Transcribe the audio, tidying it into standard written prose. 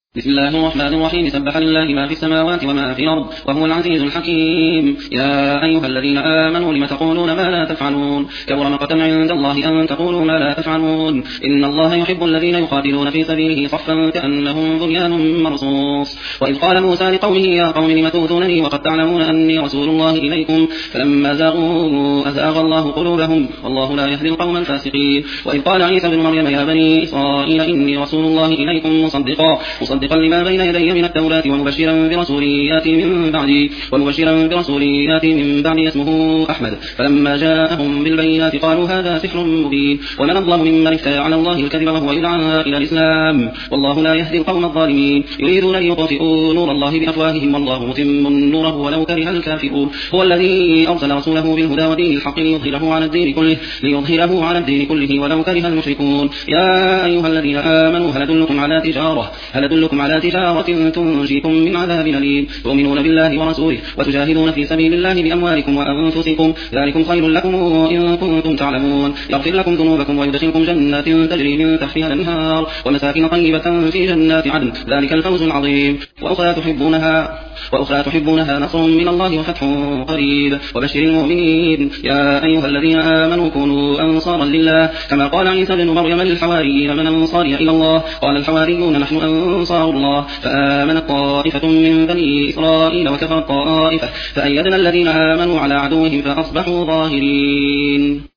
بسم الله الرحمن الرحيم سبح لله ما في السماوات وما في الأرض وهو العزيز الحكيم. يا أيها الذين آمنوا لم تقولون ما لا تفعلون كبر مقتا عند الله أن تقولوا ما لا تفعلون. إن الله يحب الذين يقاتلون في سبيله صفا كأنهم بنيان مرصوص. وإذ قال موسى لقومه يا قوم لم تؤذونني وقد تعلمون أني رسول الله إليكم فلما زاغوا أزاغ الله قلوبهم والله لا يهدي القوم الفاسقين. وإذ قال عيسى ابن مريم يا بني إسرائيل إني رسول الله إليكم مصدقا لما بين يدي من التوراة ومبشرا برسول يأتي من بعد اسمه أحمد. فلما جاءهم بالبينات قالوا هذا سحر مبين ومن أظلم ممن افترى على الله الكذب وهو يدعى إلى الإسلام والله لا يهدي القوم الظالمين. يريدون أن يطفئوا نور الله بأفواههم والله متم نوره ولو كره الكافرون. هو الذي أرسل رسوله بالهدى ودين الحق ليظهره على الدين كله ولو كره المشركون. يا أيها الذين آمنوا هل أدلكم على تجارة تنجيكم من عذاب أليم تؤمنون بالله ورسوله وتجاهدون في سبيل الله بأموالكم وأنفسكم ذلكم خير لكم إن كنتم تعلمون. يغفر لكم ذنوبكم ويدخلكم جنات تجري من تحتها الأنهار ومساكن طيبة في جنات عدن ذلك الفوز العظيم. وأخرى تحبونها نصر من الله وفتح قريب وبشر المؤمنين. يا أيها الذين آمنوا كونوا أنصارا لله كما قال عيسى ابن مريم للحواريين من أنصاري إلى الله قال الحواريون نحن أنصار الله. فآمنت طائفة من بني إسرائيل وكفرت طائفة فأيدنا الذين آمنوا على عدوهم فأصبحوا ظاهرين.